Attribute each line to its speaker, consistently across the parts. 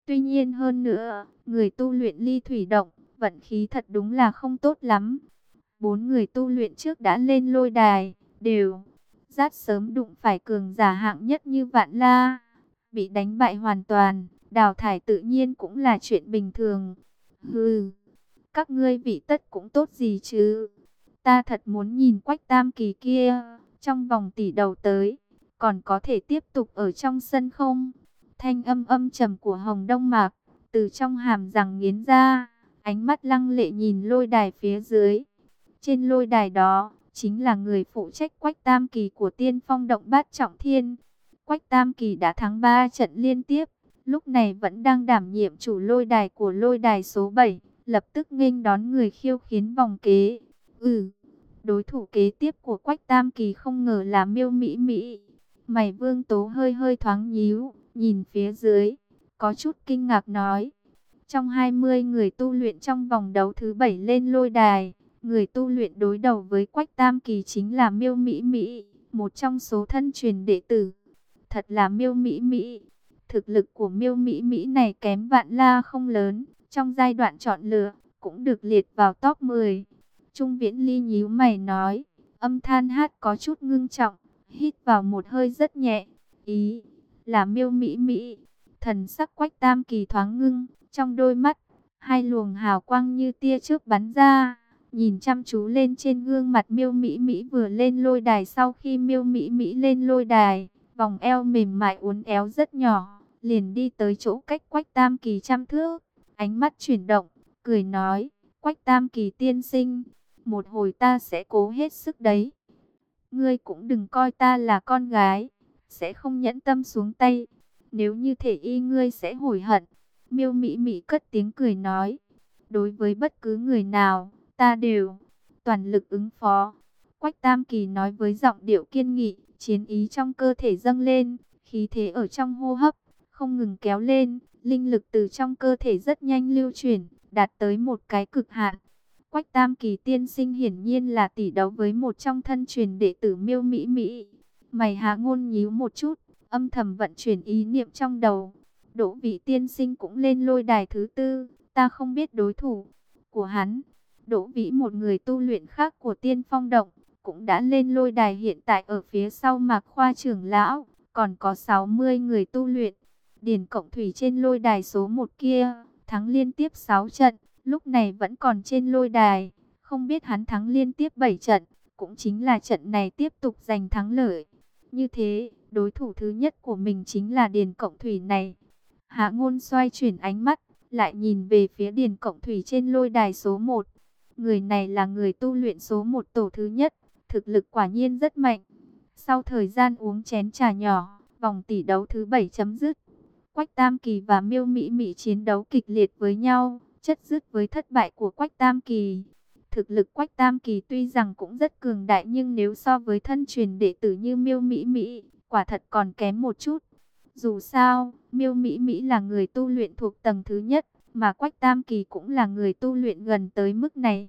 Speaker 1: Tuy nhiên hơn nữa, người tu luyện ly thủy động, vận khí thật đúng là không tốt lắm. 4 người tu luyện trước đã lên lôi đài, đều rất sớm đụng phải cường giả hạng nhất như Vạn La. Bị đánh bại hoàn toàn, đào thải tự nhiên cũng là chuyện bình thường. Hừ, các ngươi vị tất cũng tốt gì chứ. Ta thật muốn nhìn Quách Tam Kỳ kia, trong vòng tỷ đầu tới, còn có thể tiếp tục ở trong sân không? Thanh âm âm trầm của Hồng Đông Mạc, từ trong hàm răng nghiến ra, ánh mắt lăng lệ nhìn lôi đài phía dưới. Trên lôi đài đó, chính là người phụ trách Quách Tam Kỳ của Tiên Phong Động Bát Trọng Thiên. Quách Tam Kỳ đã thắng 3 trận liên tiếp, lúc này vẫn đang đảm nhiệm chủ lôi đài của lôi đài số 7, lập tức nghênh đón người khiêu chiến vòng kế. Đối thủ kế tiếp của Quách Tam Kỳ không ngờ là Miêu Mỹ Mỹ. Mày Vương Tố hơi hơi thoáng nhíu, nhìn phía dưới, có chút kinh ngạc nói. Trong 20 người tu luyện trong vòng đấu thứ 7 lên lôi đài, người tu luyện đối đầu với Quách Tam Kỳ chính là Miêu Mỹ Mỹ, một trong số thân truyền đệ tử. Thật là Miêu Mỹ Mỹ. Thực lực của Miêu Mỹ Mỹ này kém Vạn La không lớn, trong giai đoạn chọn lựa, cũng được liệt vào top 10. Trung Viễn Ly nhíu mày nói, âm than hát có chút ngưng trọng, hít vào một hơi rất nhẹ. Ý là Miêu Mỹ Mỹ. Thần sắc Quách Tam Kỳ thoáng ngưng, trong đôi mắt, hai luồng hào quang như tia chớp bắn ra, nhìn chăm chú lên trên gương mặt Miêu Mỹ Mỹ vừa lên lôi đài. Sau khi Miêu Mỹ Mỹ lên lôi đài, vòng eo mềm mại uốn éo rất nhỏ, liền đi tới chỗ cách Quách Tam Kỳ trăm thước, ánh mắt chuyển động, cười nói, Quách Tam Kỳ tiên sinh, một hồi ta sẽ cố hết sức đấy. Ngươi cũng đừng coi ta là con gái, sẽ không nhẫn tâm xuống tay. Nếu như thể y ngươi sẽ hối hận. Miêu Mỹ Mỹ cất tiếng cười nói. Đối với bất cứ người nào, ta đều toàn lực ứng phó. Quách Tam Kỳ nói với giọng điệu kiên nghị, chiến ý trong cơ thể dâng lên, khí thế ở trong hô hấp không ngừng kéo lên, linh lực từ trong cơ thể rất nhanh lưu chuyển, đạt tới một cái cực hạn. Quách Tam Kỳ tiên sinh hiển nhiên là tỷ đấu với một trong thân truyền đệ tử Miêu Mỹ Mỹ. Mày Hạ Ngôn nhíu một chút, âm thầm vận chuyển ý niệm trong đầu. Đỗ Vị tiên sinh cũng lên lôi đài thứ 4, ta không biết đối thủ của hắn. Đỗ Vĩ, một người tu luyện khác của Tiên Phong Động, cũng đã lên lôi đài, hiện tại ở phía sau Mạc Khoa trưởng lão, còn có 60 người tu luyện. Điền Cộng Thủy trên lôi đài số 1 kia, thắng liên tiếp 6 trận, lúc này vẫn còn trên lôi đài, không biết hắn thắng liên tiếp 7 trận, cũng chính là trận này tiếp tục giành thắng lợi. Như thế, đối thủ thứ nhất của mình chính là Điền Cộng Thủy này. Hạ Ngôn xoay chuyển ánh mắt, lại nhìn về phía Điền Cộng Thủy trên lôi đài số 1. Người này là người tu luyện số 1 tổ thứ nhất, thực lực quả nhiên rất mạnh. Sau thời gian uống chén trà nhỏ, vòng tỷ đấu thứ 7 chấm dứt. Quách Tam Kỳ và Miêu Mỹ Mỹ chiến đấu kịch liệt với nhau, chất dứt với thất bại của Quách Tam Kỳ. Thực lực Quách Tam Kỳ tuy rằng cũng rất cường đại, nhưng nếu so với thân truyền đệ tử như Miêu Mỹ Mỹ, quả thật còn kém một chút. Dù sao, Miêu Mỹ Mỹ là người tu luyện thuộc tầng thứ nhất, mà Quách Tam Kỳ cũng là người tu luyện gần tới mức này.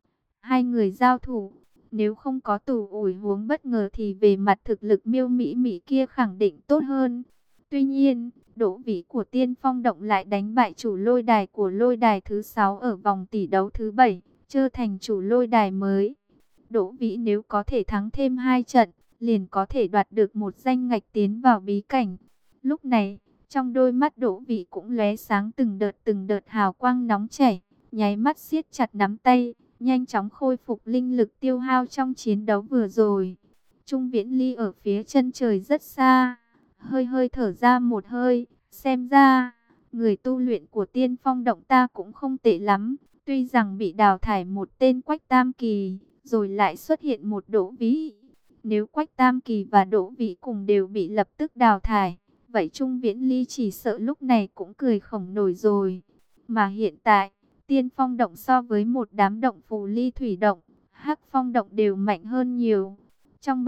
Speaker 1: Hai người giao thủ, nếu không có tù ủi huống bất ngờ thì về mặt thực lực Miêu Mỹ Mỹ kia khẳng định tốt hơn. Tuy nhiên, Đỗ Vĩ của Tiên Phong Động lại đánh bại chủ lôi đài của lôi đài thứ 6 ở vòng tỷ đấu thứ 7, trở thành chủ lôi đài mới. Đỗ Vĩ nếu có thể thắng thêm 2 trận, liền có thể đoạt được một danh ngạch tiến vào bí cảnh. Lúc này, trong đôi mắt Đỗ Vĩ cũng lóe sáng từng đợt hào quang nóng chảy, nháy mắt siết chặt nắm tay, nhanh chóng khôi phục linh lực tiêu hao trong chiến đấu vừa rồi. Trung Viễn Ly ở phía chân trời rất xa, hơi hơi thở ra một hơi, xem ra, người tu luyện của Tiên Phong Động ta cũng không tệ lắm, tuy rằng bị đào thải một tên Quách Tam Kỳ, rồi lại xuất hiện một Đỗ Vĩ. Nếu Quách Tam Kỳ và Đỗ Vĩ cùng đều bị lập tức đào thải, vậy Trung Viễn Ly chỉ sợ lúc này cũng cười khổng nổi rồi. Mà hiện tại, Tiên Phong Động so với một đám động phù ly thủy động, Hắc Phong Động đều mạnh hơn nhiều. Trong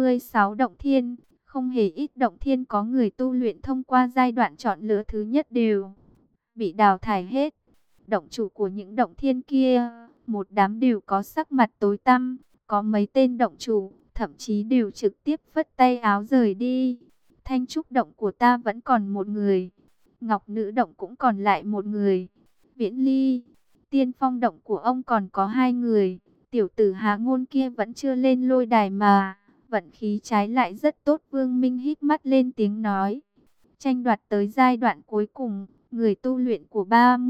Speaker 1: 36 động thiên, không hề ít động thiên có người tu luyện thông qua giai đoạn chọn lựa thứ nhất đều bị đào thải hết. Động chủ của những động thiên kia, một đám đều có sắc mặt tối tăm, có mấy tên động chủ, thậm chí đều trực tiếp phất tay áo rời đi. Thanh trúc động của ta vẫn còn một người. Ngọc Nữ Động cũng còn lại một người. Viễn Ly, Tiên Phong Động của ông còn có 2 người. Tiểu tử Hạ Ngôn kia vẫn chưa lên lôi đài mà. Vận khí trái lại rất tốt. Vương Minh hít mắt lên tiếng nói. Tranh đoạt tới giai đoạn cuối cùng, người tu luyện của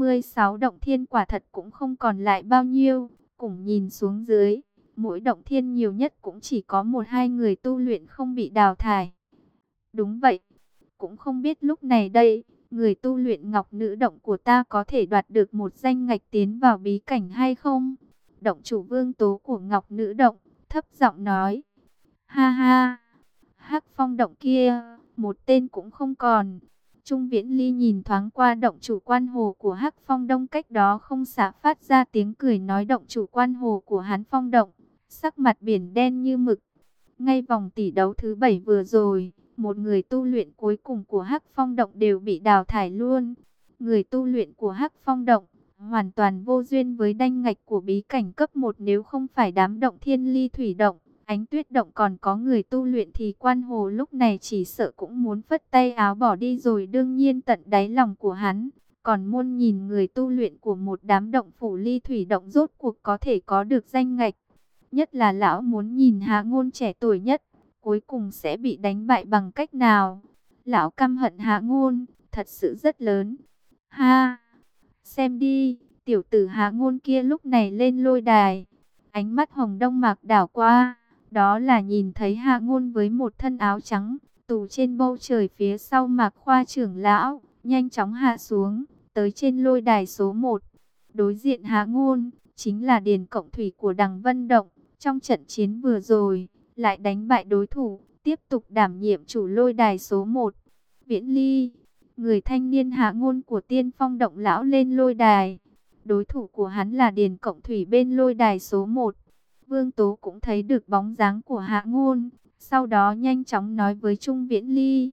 Speaker 1: 36 động thiên quả thật cũng không còn lại bao nhiêu. Cùng nhìn xuống dưới, mỗi động thiên nhiều nhất cũng chỉ có 1-2 người tu luyện không bị đào thải. Đúng vậy, cũng không biết lúc này đây, người tu luyện Ngọc Nữ Động của ta có thể đoạt được một danh ngạch tiến vào bí cảnh hay không? Động chủ Vương Tố của Ngọc Nữ Động, thấp giọng nói. Ha ha, Hắc Phong Động kia, một tên cũng không còn. Trung Viễn Ly nhìn thoáng qua động chủ quan hồ của Hắc Phong Đông cách đó không xa, phát ra tiếng cười nói động chủ quan hồ của hắn Phong Động, sắc mặt biển đen như mực. Ngay vòng tỷ đấu thứ 7 vừa rồi, một người tu luyện cuối cùng của Hắc Phong Động đều bị đào thải luôn. Người tu luyện của Hắc Phong Động hoàn toàn vô duyên với đanh ngạch của bí cảnh cấp 1, nếu không phải đám động Thiên Ly Thủy Động, Ánh Tuyết Động còn có người tu luyện thì quan hồ lúc này chỉ sợ cũng muốn phất tay áo bỏ đi rồi. Đương nhiên tận đáy lòng của hắn còn muốn nhìn người tu luyện của một đám động phủ Ly Thủy Động rốt cuộc có thể có được danh ngạch. Nhất là lão muốn nhìn Hạ Ngôn trẻ tuổi nhất, cuối cùng sẽ bị đánh bại bằng cách nào. Lão căm hận Hạ Ngôn, thật sự rất lớn. Ha, xem đi, tiểu tử Hạ Ngôn kia lúc này lên lôi đài. Ánh mắt Hồng Đông Mạc đảo qua, đó là nhìn thấy Hạ Ngôn với một thân áo trắng, tù trên bầu trời phía sau Mạc Khoa trưởng lão, nhanh chóng hạ xuống, tới trên lôi đài số 1. Đối diện Hạ Ngôn, chính là Điền Cộng Thủy của Đằng Vân Động. Trong trận chiến vừa rồi, lại đánh bại đối thủ, tiếp tục đảm nhiệm chủ lôi đài số 1. Viễn Ly, người thanh niên Hạ Ngôn của Tiên Phong Động lão lên lôi đài. Đối thủ của hắn là Điền Cộng Thủy bên lôi đài số 1. Vương Tố cũng thấy được bóng dáng của Hạ Ngôn, sau đó nhanh chóng nói với Trung Viễn Ly.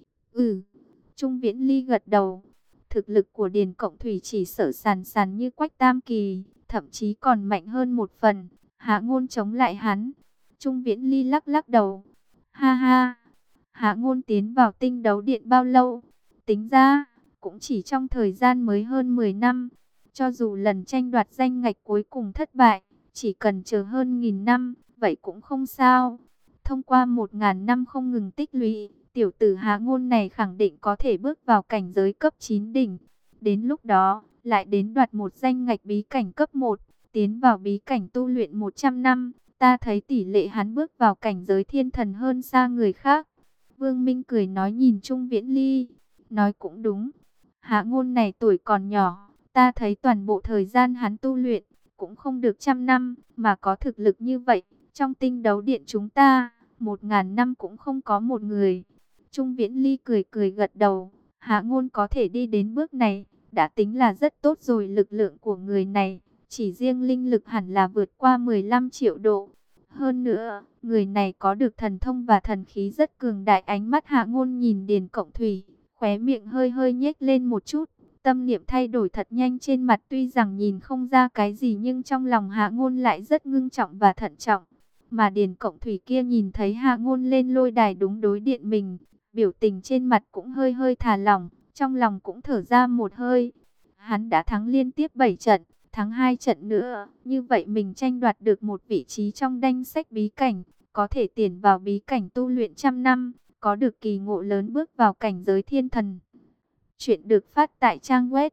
Speaker 1: Trung Viễn Ly gật đầu. Thực lực của Điền Cộng Thủy chỉ sợ sàn sàn như Quách Tam Kỳ, thậm chí còn mạnh hơn một phần. Hạ Ngôn chống lại hắn. Trung Viễn Ly lắc lắc đầu. Ha ha, Hạ Ngôn tiến vào tinh đấu điện bao lâu? Tính ra, cũng chỉ trong thời gian mới hơn 10 năm. Cho dù lần tranh đoạt danh ngạch cuối cùng thất bại, chỉ cần chờ hơn 1000 năm, vậy cũng không sao. Thông qua 1000 năm không ngừng tích lũy, tiểu tử Hạ Ngôn này khẳng định có thể bước vào cảnh giới cấp 9 đỉnh. Đến lúc đó, lại đến đoạt một danh ngạch bí cảnh cấp 1, tiến vào bí cảnh tu luyện 100 năm. Ta thấy tỷ lệ hắn bước vào cảnh giới thiên thần hơn xa người khác. Vương Minh cười nói nhìn Trung Viễn Ly. Nói cũng đúng. Hạ Ngôn này tuổi còn nhỏ. Ta thấy toàn bộ thời gian hắn tu luyện cũng không được 100 năm. Mà có thực lực như vậy. Trong tinh đấu điện chúng ta 1000 năm cũng không có một người. Trung Viễn Ly cười cười gật đầu. Hạ Ngôn có thể đi đến bước này đã tính là rất tốt rồi. Lực lượng của người này chỉ riêng linh lực hẳn là vượt qua 15 triệu độ. Hơn nữa, người này có được thần thông và thần khí rất cường đại. Ánh mắt Hạ Ngôn nhìn Điền Cộng Thủy, khóe miệng hơi hơi nhếch lên một chút. Tâm niệm thay đổi thật nhanh trên mặt, tuy rằng nhìn không ra cái gì nhưng trong lòng Hạ Ngôn lại rất ngưng trọng và thận trọng. Mà Điền Cộng Thủy kia nhìn thấy Hạ Ngôn lên lôi đài đúng đối điện mình, biểu tình trên mặt cũng hơi hơi thả lỏng, trong lòng cũng thở ra một hơi. Hắn đã thắng liên tiếp 7 trận. Thắng 2 trận nữa, như vậy mình tranh đoạt được một vị trí trong danh sách bí cảnh, có thể tiến vào bí cảnh tu luyện 100 năm, có được kỳ ngộ lớn bước vào cảnh giới thiên thần. Chuyện được phát tại trang web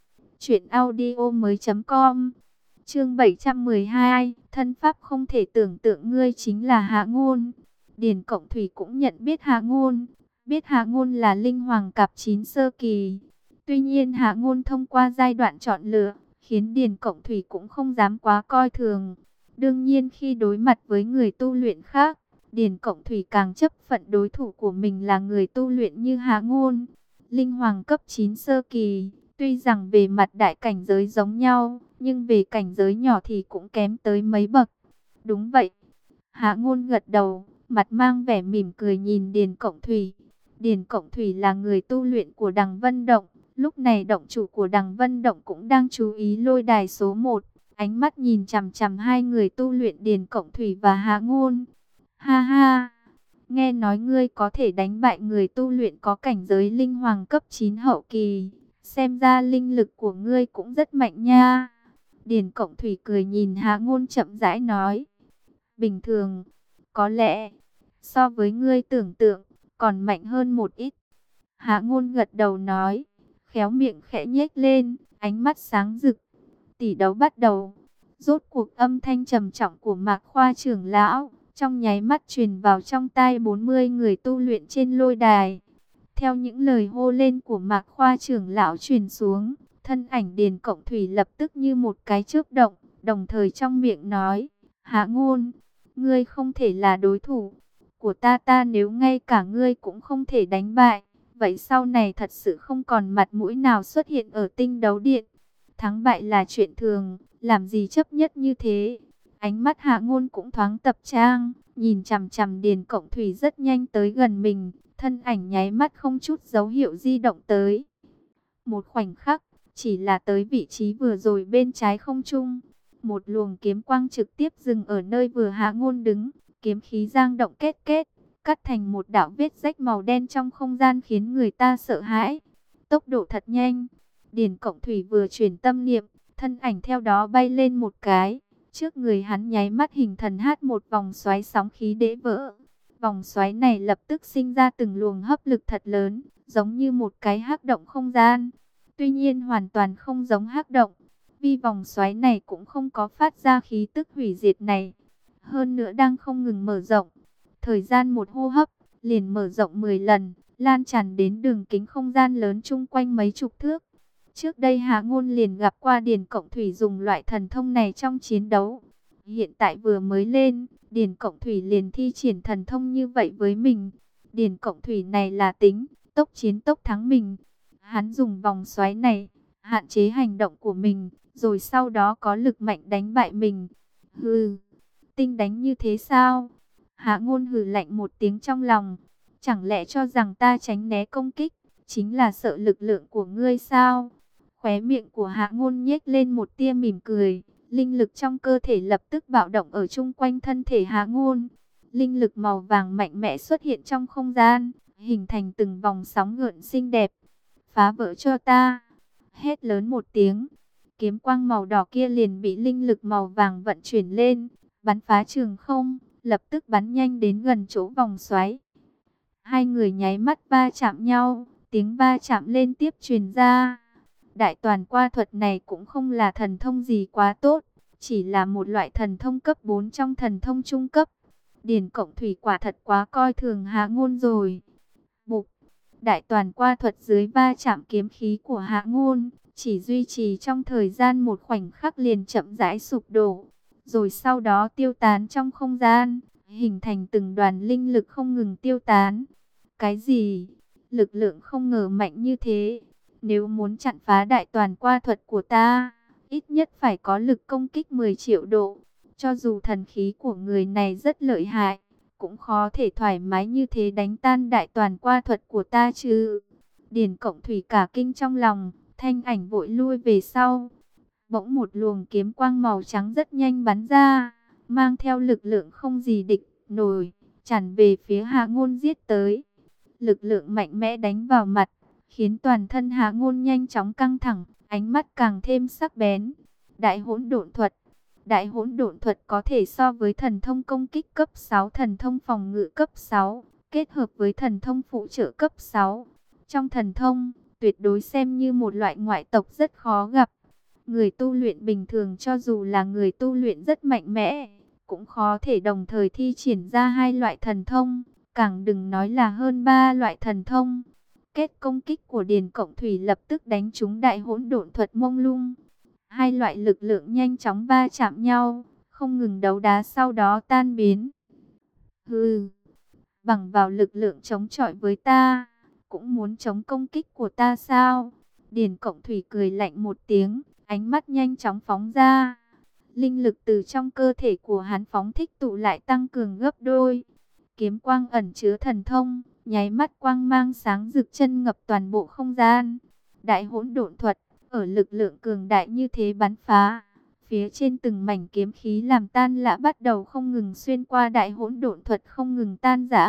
Speaker 1: truyệnaudiomoi.com. Chương 712, thân pháp không thể tưởng tượng, ngươi chính là Hạ Ngôn. Điền Cộng Thủy cũng nhận biết Hạ Ngôn, biết Hạ Ngôn là linh hoàng cạp 9 sơ kỳ. Tuy nhiên Hạ Ngôn thông qua giai đoạn chọn lựa, khiến Điền Cộng Thủy cũng không dám quá coi thường. Đương nhiên khi đối mặt với người tu luyện khác, Điền Cộng Thủy càng chấp phận đối thủ của mình là người tu luyện như Hạ Ngôn. Linh hoàng cấp 9 sơ kỳ, tuy rằng về mặt đại cảnh giới giống nhau, nhưng về cảnh giới nhỏ thì cũng kém tới mấy bậc. Đúng vậy. Hạ Ngôn gật đầu, mặt mang vẻ mỉm cười nhìn Điền Cộng Thủy. Điền Cộng Thủy là người tu luyện của Đằng Vân Động. Lúc này động chủ của Đằng Vân Động cũng đang chú ý lôi đài số 1. Ánh mắt nhìn chằm chằm hai người tu luyện Điền Cộng Thủy và Hạ Ngôn. Ha ha, Nghe nói ngươi có thể đánh bại người tu luyện có cảnh giới linh hoàng cấp 9 hậu kỳ. Xem ra linh lực của ngươi cũng rất mạnh nha. Điền Cộng Thủy cười nhìn Hạ Ngôn chậm rãi nói. Bình thường, có lẽ, so với ngươi tưởng tượng, còn mạnh hơn một ít. Hạ Ngôn gật đầu nói, khéo miệng khẽ nhếch lên, ánh mắt sáng rực. Tỷ đấu bắt đầu. Rốt cuộc âm thanh trầm trọng của Mạc Khoa trưởng lão, trong nháy mắt truyền vào trong tai 40 người tu luyện trên lôi đài. Theo những lời hô lên của Mạc Khoa trưởng lão truyền xuống, thân ảnh Điền Cộng Thủy lập tức như một cái chớp động, đồng thời trong miệng nói, Hạ Ngôn, ngươi không thể là đối thủ của ta nếu ngay cả ngươi cũng không thể đánh bại. Vậy sau này thật sự không còn mặt mũi nào xuất hiện ở tinh đấu điện. Thắng bại là chuyện thường, làm gì chấp nhất như thế. Ánh mắt Hạ Ngôn cũng thoáng tập trang, nhìn chằm chằm Điền Cộng Thủy rất nhanh tới gần mình, thân ảnh nháy mắt không chút dấu hiệu di động tới. Một khoảnh khắc, chỉ là tới vị trí vừa rồi bên trái không trung, một luồng kiếm quang trực tiếp dừng ở nơi vừa Hạ Ngôn đứng, kiếm khí giang động kết kết, cắt thành một đạo vết rách màu đen trong không gian khiến người ta sợ hãi. Tốc độ thật nhanh, Điền Cộng Thủy vừa chuyển tâm niệm, thân ảnh theo đó bay lên một cái, trước người hắn nháy mắt hình thần hát một vòng xoáy sóng khí đễ vỡ. Vòng xoáy này lập tức sinh ra từng luồng hấp lực thật lớn, giống như một cái hắc động không gian. Tuy nhiên hoàn toàn không giống hắc động, vì vòng xoáy này cũng không có phát ra khí tức hủy diệt này. Hơn nữa đang không ngừng mở rộng. Thời gian một hô hấp, liền mở rộng 10 lần, lan tràn đến đường kính không gian lớn chung quanh mấy chục thước. Trước đây Hạ Ngôn liền gặp qua Điền Cộng Thủy dùng loại thần thông này trong chiến đấu. Hiện tại vừa mới lên, Điền Cộng Thủy liền thi triển thần thông như vậy với mình. Điền Cộng Thủy này là tính, tốc chiến tốc thắng mình. Hắn dùng vòng xoáy này, hạn chế hành động của mình, rồi sau đó có lực mạnh đánh bại mình. Hừ, tinh đánh như thế sao? Hạ Ngôn hừ lạnh một tiếng trong lòng. Chẳng lẽ cho rằng ta tránh né công kích, chính là sợ lực lượng của ngươi sao? Khóe miệng của Hạ Ngôn nhếch lên một tia mỉm cười. Linh lực trong cơ thể lập tức bạo động ở chung quanh thân thể Hạ Ngôn. Linh lực màu vàng mạnh mẽ xuất hiện trong không gian, hình thành từng vòng sóng gợn xinh đẹp. Phá vỡ cho ta! Hét lớn một tiếng. Kiếm quang màu đỏ kia liền bị linh lực màu vàng vận chuyển lên, bắn phá trường không, lập tức bắn nhanh đến gần chỗ vòng xoáy. Hai người nháy mắt va chạm nhau, tiếng va chạm liên tiếp truyền ra. Đại toàn qua thuật này cũng không là thần thông gì quá tốt, chỉ là một loại thần thông cấp 4 trong thần thông trung cấp. Điền Cộng Thủy quả thật quá coi thường Hạ Ngôn rồi. Bụp, đại toàn qua thuật dưới va chạm kiếm khí của Hạ Ngôn, chỉ duy trì trong thời gian một khoảnh khắc liền chậm rãi sụp đổ, rồi sau đó tiêu tán trong không gian, hình thành từng đoàn linh lực không ngừng tiêu tán. Cái gì? Lực lượng không ngờ mạnh như thế. Nếu muốn chặn phá đại toàn qua thuật của ta, ít nhất phải có lực công kích 10 triệu độ. Cho dù thần khí của người này rất lợi hại, cũng khó thể thoải mái như thế đánh tan đại toàn qua thuật của ta chứ. Điền Cộng Thủy cả kinh trong lòng, thanh ảnh vội lui về sau. Bỗng một luồng kiếm quang màu trắng rất nhanh bắn ra, mang theo lực lượng không gì địch nổi, tràn về phía Hạ Ngôn giết tới. Lực lượng mạnh mẽ đánh vào mặt, khiến toàn thân Hạ Ngôn nhanh chóng căng thẳng, ánh mắt càng thêm sắc bén. Đại hỗn độn thuật. Đại hỗn độn thuật có thể so với thần thông công kích cấp 6, thần thông phòng ngự cấp 6, kết hợp với thần thông phụ trợ cấp 6. Trong thần thông, tuyệt đối xem như một loại ngoại tộc rất khó gặp. Người tu luyện bình thường cho dù là người tu luyện rất mạnh mẽ, cũng khó thể đồng thời thi triển ra hai loại thần thông, càng đừng nói là hơn 3 loại thần thông. Kết công kích của Điền Cộng Thủy lập tức đánh trúng đại hỗn độn thuật mông lung. Hai loại lực lượng nhanh chóng va chạm nhau, không ngừng đấu đá sau đó tan biến. Hừ, bằng vào lực lượng chống chọi với ta, cũng muốn chống công kích của ta sao? Điền Cộng Thủy cười lạnh một tiếng, ánh mắt nhanh chóng phóng ra. Linh lực từ trong cơ thể của hắn phóng thích tụ lại tăng cường gấp đôi. Kiếm quang ẩn chứa thần thông, nháy mắt quang mang sáng rực chân ngập toàn bộ không gian. Đại hỗn độn thuật, ở lực lượng cường đại như thế bắn phá, phía trên từng mảnh kiếm khí làm tan rã bắt đầu không ngừng xuyên qua đại hỗn độn thuật không ngừng tan rã,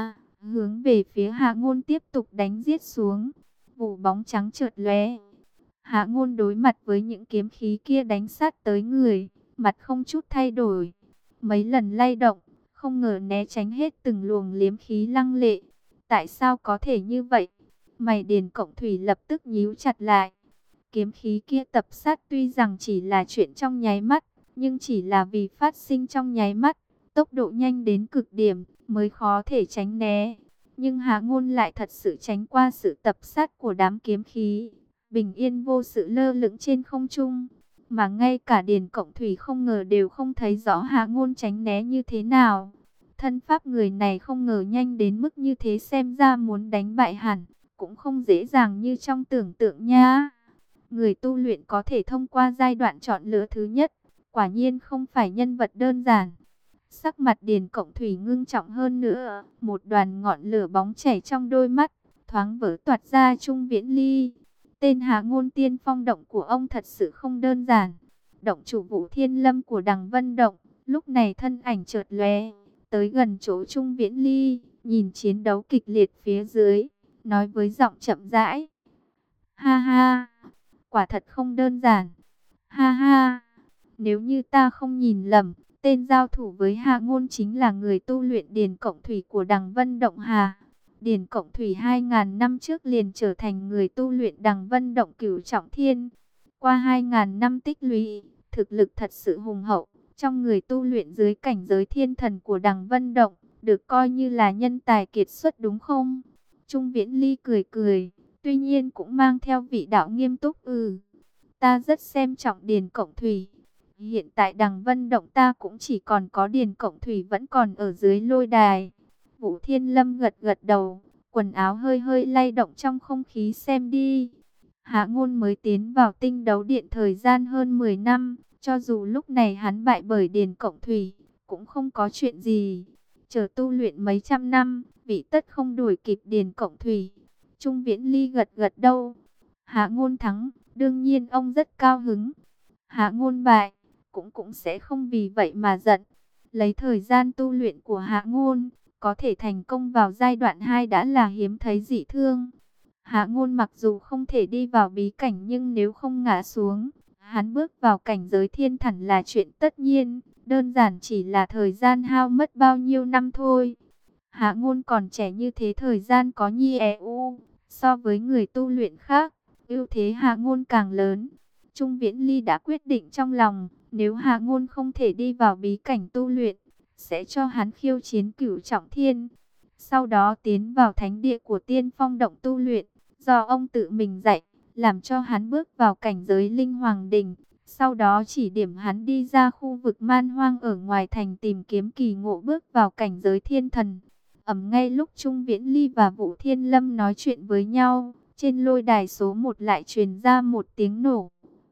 Speaker 1: hướng về phía Hạ Ngôn tiếp tục đánh giết xuống. Vụ bóng trắng chợt lóe. Hạ Ngôn đối mặt với những kiếm khí kia đánh sát tới người, mặt không chút thay đổi, mấy lần lay động, không ngờ né tránh hết từng luồng liếm khí lăng lệ. Tại sao có thể như vậy? Mày Điền Cộng Thủy lập tức nhíu chặt lại. Kiếm khí kia tập sát tuy rằng chỉ là chuyện trong nháy mắt, nhưng chỉ là vì phát sinh trong nháy mắt, tốc độ nhanh đến cực điểm, mới khó thể tránh né. Nhưng Hạ Ngôn lại thật sự tránh qua sự tập sát của đám kiếm khí, bình yên vô sự lơ lửng trên không trung. Mà ngay cả Điền Cộng Thủy không ngờ đều không thấy rõ Hạ Ngôn tránh né như thế nào. Thân pháp người này không ngờ nhanh đến mức như thế, xem ra muốn đánh bại hẳn cũng không dễ dàng như trong tưởng tượng nha. Người tu luyện có thể thông qua giai đoạn chọn lựa thứ nhất, quả nhiên không phải nhân vật đơn giản. Sắc mặt Điền Cộng Thủy ngưng trọng hơn nữa, một đoàn ngọn lửa bóng chảy trong đôi mắt, thoáng vỡ toạt ra Trung Viễn Ly. Tên Hạ Ngôn tiên phong động của ông thật sự không đơn giản. Động chủ Vũ Thiên Lâm của Đằng Vân Động, lúc này thân ảnh chợt lóe, tới gần chỗ Trung Viễn Ly, nhìn chiến đấu kịch liệt phía dưới, nói với giọng chậm rãi: "Ha ha, quả thật không đơn giản. Ha ha, nếu như ta không nhìn lầm, tên giao thủ với Hạ Ngôn chính là người tu luyện Điền Cộng Thủy của Đằng Vân Động hà?" Điền Cộng Thủy 2000 năm trước liền trở thành người tu luyện Đằng Vân Động Cửu Trọng Thiên. Qua 2000 năm tích lũy, thực lực thật sự hùng hậu, trong người tu luyện dưới cảnh giới thiên thần của Đằng Vân Động, được coi như là nhân tài kiệt xuất đúng không? Trung Viễn Ly cười cười, tuy nhiên cũng mang theo vị đạo nghiêm túc. Ta rất xem trọng Điền Cộng Thủy. Hiện tại Đằng Vân Động ta cũng chỉ còn có Điền Cộng Thủy vẫn còn ở dưới lôi đài. Vũ Thiên Lâm gật gật đầu, quần áo hơi hơi lay động trong không khí. Xem đi, Hạ Ngôn mới tiến vào Tinh Đấu Điện thời gian hơn 10 năm, cho dù lúc này hắn bại bởi Điền Cộng Thủy, cũng không có chuyện gì. Chờ tu luyện mấy trăm năm, vị tất không đuổi kịp Điền Cộng Thủy. Trung Viễn Ly gật gật đầu. Hạ Ngôn thắng, đương nhiên ông rất cao hứng. Hạ Ngôn bại, cũng sẽ không vì vậy mà giận. Lấy thời gian tu luyện của Hạ Ngôn, có thể thành công vào giai đoạn 2 đã là hiếm thấy dị thương. Hạ Ngôn mặc dù không thể đi vào bí cảnh, nhưng nếu không ngã xuống, hắn bước vào cảnh giới thiên thần là chuyện tất nhiên. Đơn giản chỉ là thời gian hao mất bao nhiêu năm thôi. Hạ Ngôn còn trẻ như thế, thời gian có nhiều. So với người tu luyện khác, ưu thế Hạ Ngôn càng lớn. Trung Viễn Ly đã quyết định trong lòng, nếu Hạ Ngôn không thể đi vào bí cảnh tu luyện, sẽ cho hắn khiêu chiến Cửu Trọng Thiên. Sau đó tiến vào thánh địa của Tiên Phong Động tu luyện, do ông tự mình dạy, làm cho hắn bước vào cảnh giới Linh Hoàng Đỉnh. Sau đó chỉ điểm hắn đi ra khu vực man hoang ở ngoài thành tìm kiếm kỳ ngộ, bước vào cảnh giới thiên thần. Ngay lúc Trung Viễn Ly và Vũ Thiên Lâm nói chuyện với nhau, trên lôi đài số 1 lại truyền ra một tiếng nổ.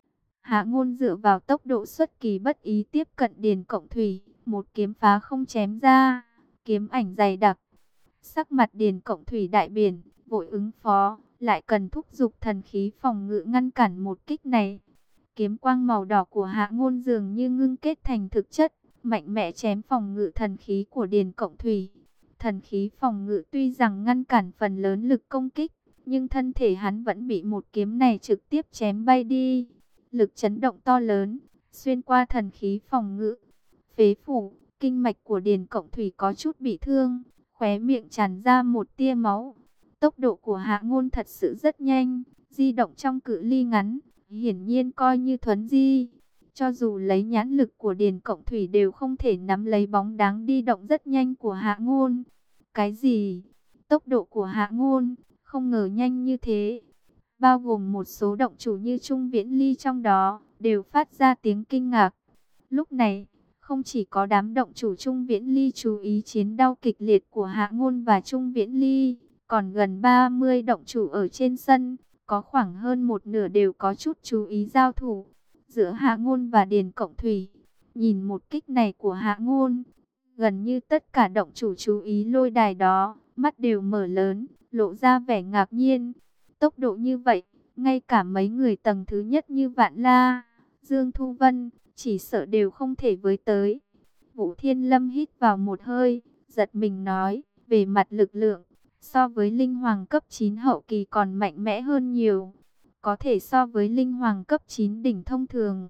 Speaker 1: Hạ Ngôn dựa vào tốc độ xuất kỳ bất ý tiếp cận Điền Cộng Thủy, một kiếm phá không chém ra, kiếm ảnh dày đặc. Sắc mặt Điền Cộng Thủy đại biển, vội ứng phó, lại cần thúc giục thần khí phòng ngự ngăn cản một kích này. Kiếm quang màu đỏ của Hạ Ngôn dường như ngưng kết thành thực chất, mạnh mẽ chém phòng ngự thần khí của Điền Cộng Thủy. Thần khí phòng ngự tuy rằng ngăn cản phần lớn lực công kích, nhưng thân thể hắn vẫn bị một kiếm này trực tiếp chém bay đi. Lực chấn động to lớn, xuyên qua thần khí phòng ngự. Phế phủ, kinh mạch của Điền Cộng Thủy có chút bị thương, khóe miệng tràn ra một tia máu. Tốc độ của Hạ Ngôn thật sự rất nhanh, di động trong cự ly ngắn, hiển nhiên coi như thuấn di. Cho dù lấy nhãn lực của Điền Cộng Thủy đều không thể nắm lấy bóng dáng đi động rất nhanh của Hạ Ngôn. Cái gì? Tốc độ của Hạ Ngôn không ngờ nhanh như thế. Bao gồm một số động chủ như Trung Viễn Ly trong đó, đều phát ra tiếng kinh ngạc. Lúc này, không chỉ có đám động chủ Trung Viễn Ly chú ý chiến đấu kịch liệt của Hạ Ngôn và Trung Viễn Ly, còn gần 30 động chủ ở trên sân, có khoảng hơn một nửa đều có chút chú ý giao thủ giữa Hạ Ngôn và Điền Cộng Thủy. Nhìn một kích này của Hạ Ngôn, gần như tất cả động chủ chú ý lôi đài đó, mắt đều mở lớn, lộ ra vẻ ngạc nhiên. Tốc độ như vậy, ngay cả mấy người tầng thứ nhất như Vạn La, Dương Thu Vân, chỉ sợ đều không thể với tới. Vũ Thiên Lâm hít vào một hơi, giật mình nói: Về mặt lực lượng, so với linh hoàng cấp 9 hậu kỳ còn mạnh mẽ hơn nhiều. Có thể so với linh hoàng cấp 9 đỉnh thông thường.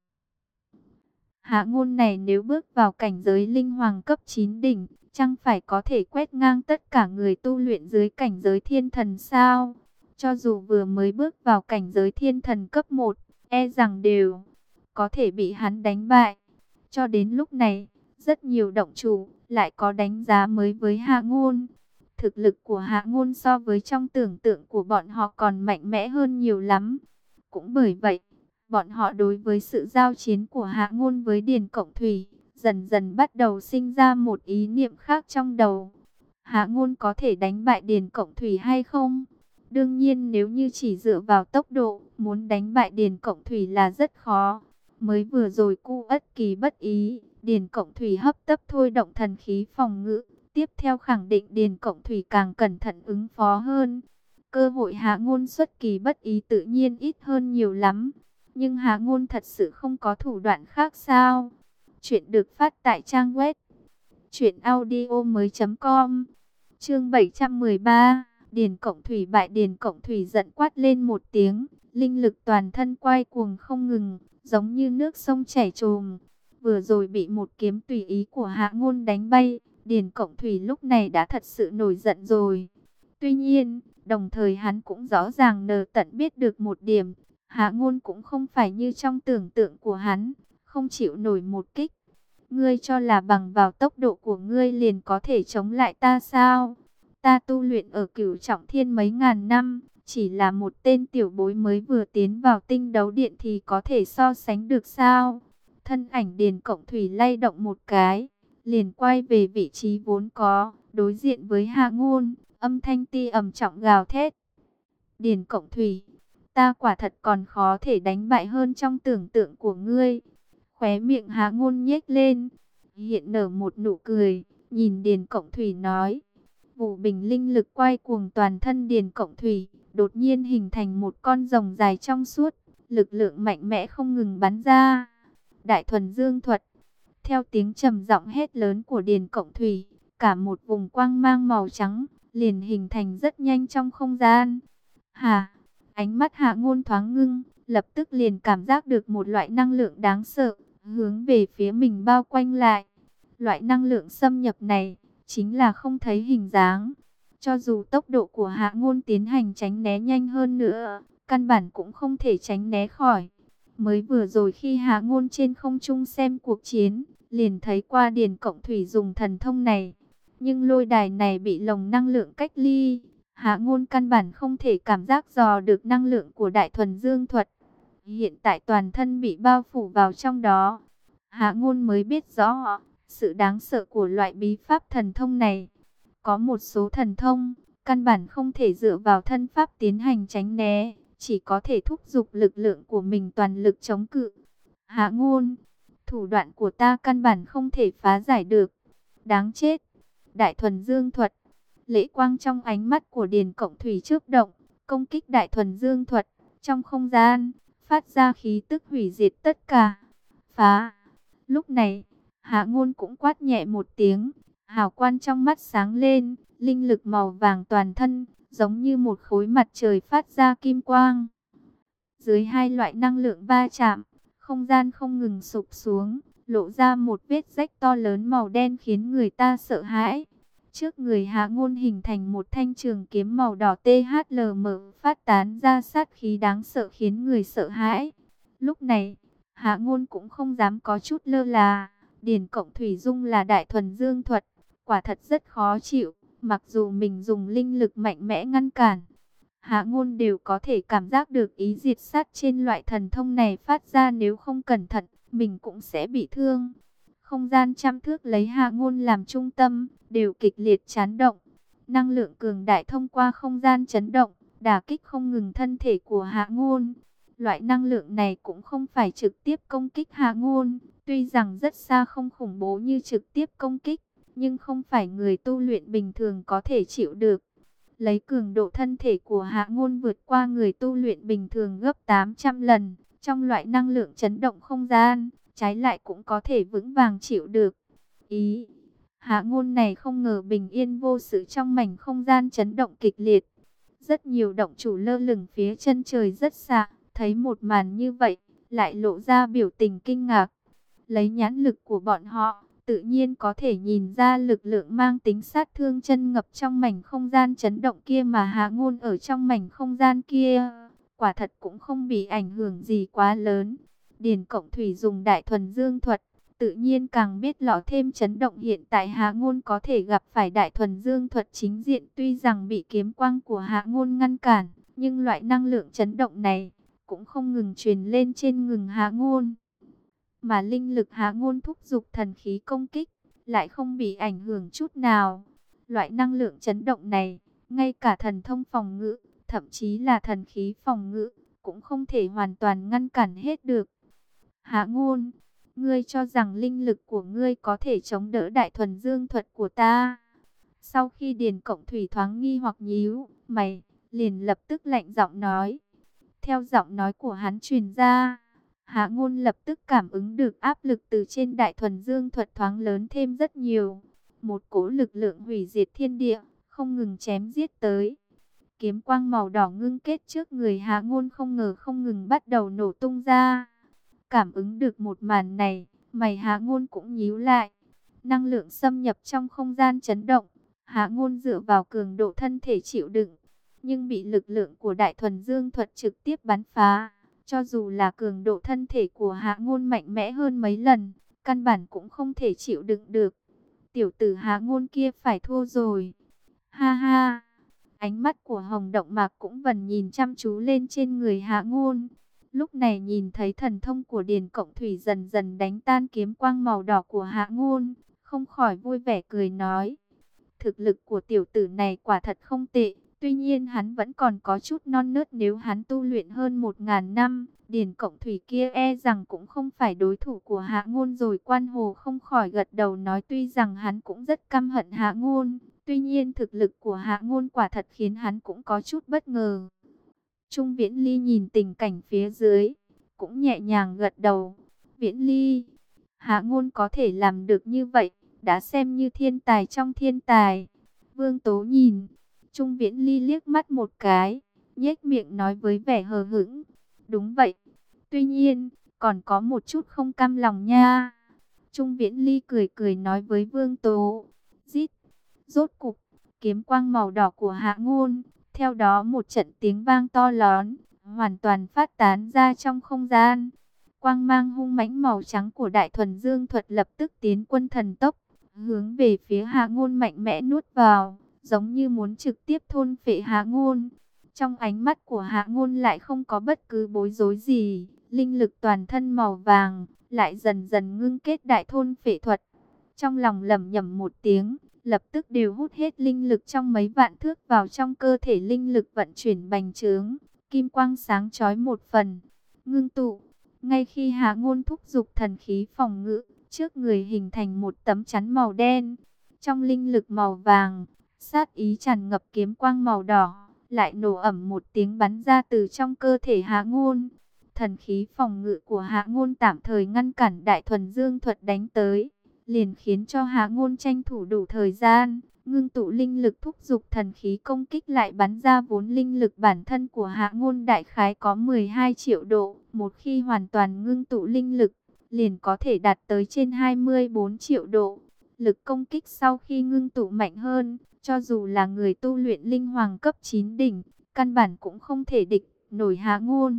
Speaker 1: Hạ ngôn này nếu bước vào cảnh giới linh hoàng cấp 9 đỉnh, chẳng phải có thể quét ngang tất cả người tu luyện dưới cảnh giới thiên thần sao? Cho dù vừa mới bước vào cảnh giới thiên thần cấp 1, e rằng đều có thể bị hắn đánh bại. Cho đến lúc này, rất nhiều động chủ lại có đánh giá mới với Hạ ngôn. Thực lực của Hạ ngôn so với trong tưởng tượng của bọn họ còn mạnh mẽ hơn nhiều lắm. Cũng bởi vậy, bọn họ đối với sự giao chiến của Hạ ngôn với Điền Cộng Thủy, dần dần bắt đầu sinh ra một ý niệm khác trong đầu. Hạ ngôn có thể đánh bại Điền Cộng Thủy hay không? Đương nhiên nếu như chỉ dựa vào tốc độ, muốn đánh bại Điền Cộng Thủy là rất khó. Mới vừa rồi cu ất kỳ bất ý, Điền Cộng Thủy hấp tấp thôi động thần khí phòng ngự. Tiếp theo khẳng định Điền Cộng Thủy càng cẩn thận ứng phó hơn. Cơ hội Hạ ngôn xuất kỳ bất ý tự nhiên ít hơn nhiều lắm. Nhưng Hạ ngôn thật sự không có thủ đoạn khác sao? Chuyện được phát tại trang web truyệnaudiomoi.com. Chương 713, Điền Cộng Thủy bại. Điền Cộng Thủy giận quát lên một tiếng, linh lực toàn thân quay cuồng không ngừng, giống như nước sông chảy trồm. Vừa rồi bị một kiếm tùy ý của Hạ ngôn đánh bay, Điền Cộng Thủy lúc này đã thật sự nổi giận rồi. Tuy nhiên, đồng thời hắn cũng rõ ràng nờ tận biết được một điểm, Hạ ngôn cũng không phải như trong tưởng tượng của hắn, không chịu nổi một kích. Ngươi cho là bằng vào tốc độ của ngươi liền có thể chống lại ta sao? Ta tu luyện ở Cửu Trọng Thiên mấy ngàn năm, chỉ là một tên tiểu bối mới vừa tiến vào tinh đấu điện thì có thể so sánh được sao? Thân ảnh Điền Cộng Thủy lay động một cái, liền quay về vị trí vốn có, đối diện với Hạ ngôn, âm thanh ti ầm trọng gào thét. Điền Cộng Thủy, ta quả thật còn khó thể đánh bại hơn trong tưởng tượng của ngươi. Khóe miệng Hạ ngôn nhếch lên, hiện nở một nụ cười, nhìn Điền Cộng Thủy nói. Vũ bình linh lực quay cuồng toàn thân Điền Cộng Thủy, đột nhiên hình thành một con rồng dài trong suốt, lực lượng mạnh mẽ không ngừng bắn ra. Đại thuần dương thuật. Theo tiếng trầm giọng hét lớn của Điền Cộng Thủy, cả một vùng quang mang màu trắng liền hình thành rất nhanh trong không gian. Hà, ánh mắt Hạ ngôn thoáng ngưng, lập tức liền cảm giác được một loại năng lượng đáng sợ hướng về phía mình bao quanh lại. Loại năng lượng xâm nhập này chính là không thấy hình dáng. Cho dù tốc độ của Hạ ngôn tiến hành tránh né nhanh hơn nữa, căn bản cũng không thể tránh né khỏi. Mới vừa rồi khi Hạ ngôn trên không trung xem cuộc chiến, liền thấy qua Điền Cộng Thủy dùng thần thông này. Nhưng lôi đài này bị lồng năng lượng cách ly, Hạ ngôn căn bản không thể cảm giác dò được năng lượng của đại thuần dương thuật. Hiện tại toàn thân bị bao phủ vào trong đó. Hạ ngôn mới biết rõ sự đáng sợ của loại bí pháp thần thông này. Có một số thần thông, căn bản không thể dựa vào thân pháp tiến hành tránh né, chỉ có thể thúc giục lực lượng của mình toàn lực chống cự. Hạ ngôn, thủ đoạn của ta căn bản không thể phá giải được. Đáng chết. Đại thuần dương thuật. Lễ quang trong ánh mắt của Điền Cộng Thủy chớp động, công kích đại thuần dương thuật. Trong không gian, phát ra khí tức hủy diệt tất cả. Phá. Lúc này, Hạ ngôn cũng quát nhẹ một tiếng. Hào quang trong mắt sáng lên, linh lực màu vàng toàn thân, giống như một khối mặt trời phát ra kim quang. Dưới hai loại năng lượng va chạm, không gian không ngừng sụp xuống, lộ ra một vết rách to lớn màu đen khiến người ta sợ hãi. Trước người Hạ ngôn hình thành một thanh trường kiếm màu đỏ THLM phát tán ra sát khí đáng sợ khiến người sợ hãi. Lúc này, Hạ ngôn cũng không dám có chút lơ là. Điền Cộng Thủy dung là đại thuần dương thuật, quả thật rất khó chịu. Mặc dù mình dùng linh lực mạnh mẽ ngăn cản, Hạ ngôn đều có thể cảm giác được ý diệt sát trên loại thần thông này phát ra, nếu không cẩn thận, mình cũng sẽ bị thương. Không gian trăm thước lấy Hạ ngôn làm trung tâm, đều kịch liệt chấn động. Năng lượng cường đại thông qua không gian chấn động, đả kích không ngừng thân thể của Hạ ngôn. Loại năng lượng này cũng không phải trực tiếp công kích Hạ ngôn, tuy rằng rất xa không khủng bố như trực tiếp công kích, nhưng không phải người tu luyện bình thường có thể chịu được. Lấy cường độ thân thể của Hạ ngôn vượt qua người tu luyện bình thường gấp 800 lần, trong loại năng lượng chấn động không gian, trái lại cũng có thể vững vàng chịu được. Hạ Ngôn này không ngờ bình yên vô sự trong mảnh không gian chấn động kịch liệt. Rất nhiều động chủ lơ lửng phía chân trời rất xa, thấy một màn như vậy, lại lộ ra biểu tình kinh ngạc. Lấy nhãn lực của bọn họ, tự nhiên có thể nhìn ra lực lượng mang tính sát thương chân ngập trong mảnh không gian chấn động kia mà Hạ Ngôn ở trong mảnh không gian kia. Quả thật cũng không bị ảnh hưởng gì quá lớn. Điền Cộng Thủy dùng đại thuần dương thuật, tự nhiên càng biết rõ thêm chấn động hiện tại Hạ Ngôn có thể gặp phải đại thuần dương thuật chính diện, tuy rằng bị kiếm quang của Hạ Ngôn ngăn cản, nhưng loại năng lượng chấn động này cũng không ngừng truyền lên trên người Hạ Ngôn. Mà linh lực Hạ Ngôn thúc giục thần khí công kích, lại không bị ảnh hưởng chút nào. Loại năng lượng chấn động này, ngay cả thần thông phòng ngự, thậm chí là thần khí phòng ngự, cũng không thể hoàn toàn ngăn cản hết được. Hạ Ngôn, ngươi cho rằng linh lực của ngươi có thể chống đỡ đại thuần dương thuật của ta? Sau khi Điền Cộng Thủy thoáng nghi hoặc nhíu mày, liền lập tức lạnh giọng nói. Theo giọng nói của hắn truyền ra, Hạ Ngôn lập tức cảm ứng được áp lực từ trên đại thuần dương thuật thoáng lớn thêm rất nhiều. Một cỗ lực lượng hủy diệt thiên địa, không ngừng chém giết tới. Kiếm quang màu đỏ ngưng kết trước người Hạ Ngôn không ngừng bắt đầu nổ tung ra. Cảm ứng được một màn này, mày Hạ Ngôn cũng nhíu lại. Năng lượng xâm nhập trong không gian chấn động, Hạ Ngôn dựa vào cường độ thân thể chịu đựng, nhưng bị lực lượng của đại thuần dương thuật trực tiếp bắn phá. Cho dù là cường độ thân thể của Hạ Ngôn mạnh mẽ hơn mấy lần, căn bản cũng không thể chịu đựng được. Tiểu tử Hạ Ngôn kia phải thua rồi. Ha ha. Ánh mắt của Hồng Động Mạc cũng vần nhìn chăm chú lên trên người Hạ Ngôn. Lúc này nhìn thấy thần thông của Điền Cộng Thủy dần dần đánh tan kiếm quang màu đỏ của Hạ Ngôn, không khỏi vui vẻ cười nói. Thực lực của tiểu tử này quả thật không tệ. Tuy nhiên hắn vẫn còn có chút non nớt, nếu hắn tu luyện hơn 1000 năm, Điền Cộng Thủy kia e rằng cũng không phải đối thủ của Hạ Ngôn rồi. Quan Hồ không khỏi gật đầu nói tuy rằng hắn cũng rất căm hận Hạ Ngôn, tuy nhiên thực lực của Hạ Ngôn quả thật khiến hắn cũng có chút bất ngờ. Trung Viễn Ly nhìn tình cảnh phía dưới, cũng nhẹ nhàng gật đầu. Viễn Ly, Hạ Ngôn có thể làm được như vậy, đã xem như thiên tài trong thiên tài. Vương Tố nhìn Trung Viễn Ly liếc mắt một cái, nhếch miệng nói với vẻ hờ hững. Đúng vậy, tuy nhiên, còn có một chút không cam lòng nha. Trung Viễn Ly cười cười nói với Vương Tố. Rít, rốt cục, kiếm quang màu đỏ của Hạ Ngôn, theo đó một trận tiếng vang to lớn, hoàn toàn phát tán ra trong không gian. Quang mang hung mãnh màu trắng của đại thuần dương thuật lập tức tiến quân thần tốc, hướng về phía Hạ Ngôn mạnh mẽ nuốt vào, giống như muốn trực tiếp thôn phệ Hạ Ngôn. Trong ánh mắt của Hạ Ngôn lại không có bất cứ bối rối gì, linh lực toàn thân màu vàng lại dần dần ngưng kết đại thôn phệ thuật. Trong lòng lẩm nhẩm một tiếng, lập tức đều hút hết linh lực trong mấy vạn thước vào trong cơ thể, linh lực vận chuyển bành trướng, kim quang sáng chói một phần, ngưng tụ. Ngay khi Hạ Ngôn thúc giục thần khí phòng ngự, trước người hình thành một tấm chắn màu đen. Trong linh lực màu vàng, sát ý tràn ngập, kiếm quang màu đỏ lại nổ ầm một tiếng bắn ra từ trong cơ thể Hạ Ngôn. Thần khí phòng ngự của Hạ Ngôn tạm thời ngăn cản đại thuần dương thuật đánh tới, liền khiến cho Hạ Ngôn tranh thủ đủ thời gian, ngưng tụ linh lực thúc giục thần khí công kích lại bắn ra. Vốn linh lực bản thân của Hạ Ngôn đại khái có 12 triệu độ, một khi hoàn toàn ngưng tụ linh lực, liền có thể đạt tới trên 24 triệu độ. Lực công kích sau khi ngưng tụ mạnh hơn, cho dù là người tu luyện linh hoàng cấp 9 đỉnh, căn bản cũng không thể địch nổi Hạ Ngôn.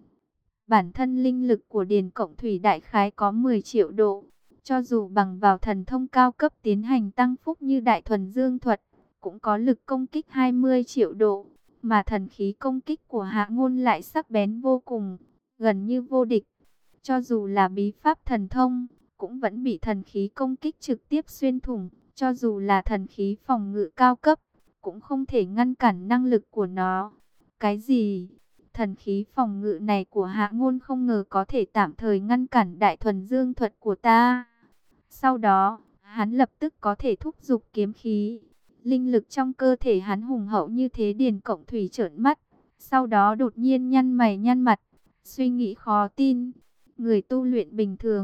Speaker 1: Bản thân linh lực của Điền Cộng Thủy đại khái có 10 triệu độ, cho dù bằng vào thần thông cao cấp tiến hành tăng phúc như đại thuần dương thuật, cũng có lực công kích 20 triệu độ, mà thần khí công kích của Hạ Ngôn lại sắc bén vô cùng, gần như vô địch. Cho dù là bí pháp thần thông, cũng vẫn bị thần khí công kích trực tiếp xuyên thủng, cho dù là thần khí phòng ngự cao cấp, cũng không thể ngăn cản năng lực của nó. Cái gì? Thần khí phòng ngự này của Hạ Ngôn không ngờ có thể tạm thời ngăn cản đại thuần dương thuật của ta. Sau đó, hắn lập tức có thể thúc giục kiếm khí. Linh lực trong cơ thể hắn hùng hậu như thế. Điền Cộng Thủy trợn mắt, sau đó đột nhiên nhăn mày nhăn mặt, suy nghĩ khó tin. Người tu luyện bình thường,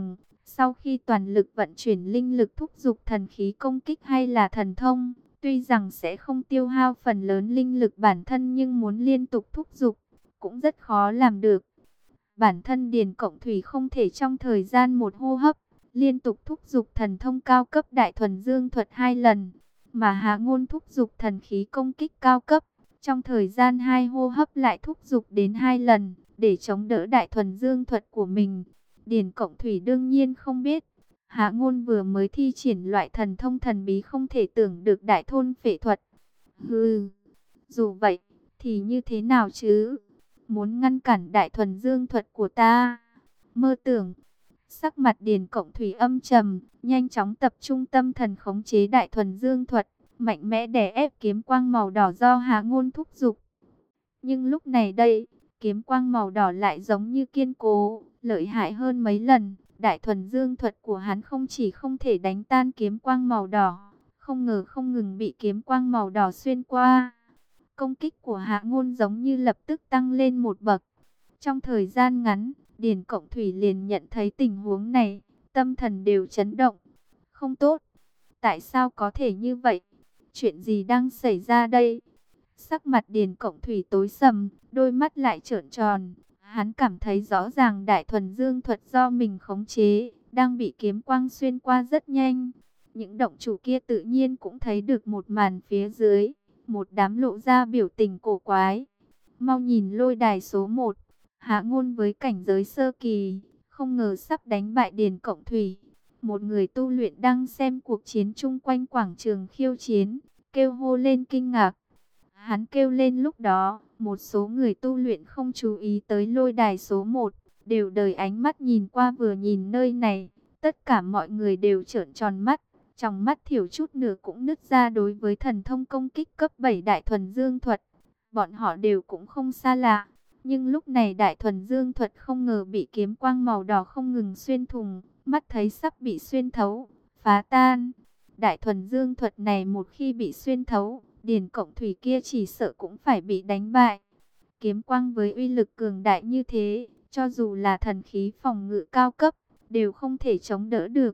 Speaker 1: Sau khi toàn lực vận chuyển linh lực thúc giục thần khí công kích hay là thần thông, tuy rằng sẽ không tiêu hao phần lớn linh lực bản thân nhưng muốn liên tục thúc giục cũng rất khó làm được. Bản thân Điền Cộng Thủy không thể trong thời gian một hô hấp liên tục thúc giục thần thông cao cấp Đại Thuần Dương Thuật 2 lần, mà Hạ Ngôn thúc giục thần khí công kích cao cấp, trong thời gian 2 hô hấp lại thúc giục đến 2 lần để chống đỡ Đại Thuần Dương Thuật của mình. Điền Cộng Thủy đương nhiên không biết, Hạ Ngôn vừa mới thi triển loại thần thông thần bí không thể tưởng được Đại Thôn Phệ Thuật. Hừ, dù vậy thì như thế nào chứ? Muốn ngăn cản Đại Thuần Dương Thuật của ta? Mơ tưởng. Sắc mặt Điền Cộng Thủy âm trầm, nhanh chóng tập trung tâm thần khống chế Đại Thuần Dương Thuật, mạnh mẽ đè ép kiếm quang màu đỏ do Hạ Ngôn thúc giục. Nhưng lúc này đây, kiếm quang màu đỏ lại giống như kiên cố, lợi hại hơn mấy lần. Đại Thuần Dương Thuật của hắn không chỉ không thể đánh tan kiếm quang màu đỏ, không ngờ không ngừng bị kiếm quang màu đỏ xuyên qua. Công kích của Hạ Ngôn giống như lập tức tăng lên một bậc. Trong thời gian ngắn, Điền Cộng Thủy liền nhận thấy tình huống này, tâm thần đều chấn động. Không tốt, tại sao có thể như vậy? Chuyện gì đang xảy ra đây? Sắc mặt Điền Cộng Thủy tối sầm, đôi mắt lại trợn tròn. Hắn cảm thấy rõ ràng Đại Thuần Dương Thuật do mình khống chế, đang bị kiếm quang xuyên qua rất nhanh. Những động chủ kia tự nhiên cũng thấy được một màn phía dưới, một đám lộ ra biểu tình cổ quái. Mau nhìn lôi đài số 1, Hạ Ngôn với cảnh giới sơ kỳ, không ngờ sắp đánh bại Điền Cộng Thủy. Một người tu luyện đang xem cuộc chiến chung quanh quảng trường khiêu chiến, kêu hô lên kinh ngạc. Hắn kêu lên lúc đó, một số người tu luyện không chú ý tới lôi đài số 1, đều đời ánh mắt nhìn qua vừa nhìn nơi này. Tất cả mọi người đều trợn tròn mắt, trong mắt thiểu chút nữa cũng nứt ra đối với thần thông công kích cấp 7 Đại Thuần Dương Thuật. Bọn họ đều cũng không xa lạ. Nhưng lúc này Đại Thuần Dương Thuật không ngờ bị kiếm quang màu đỏ không ngừng xuyên thủng, mắt thấy sắp bị xuyên thấu, phá tan. Đại Thuần Dương Thuật này một khi bị xuyên thấu, Điền Cộng Thủy kia chỉ sợ cũng phải bị đánh bại. Kiếm quang với uy lực cường đại như thế, cho dù là thần khí phòng ngự cao cấp, đều không thể chống đỡ được.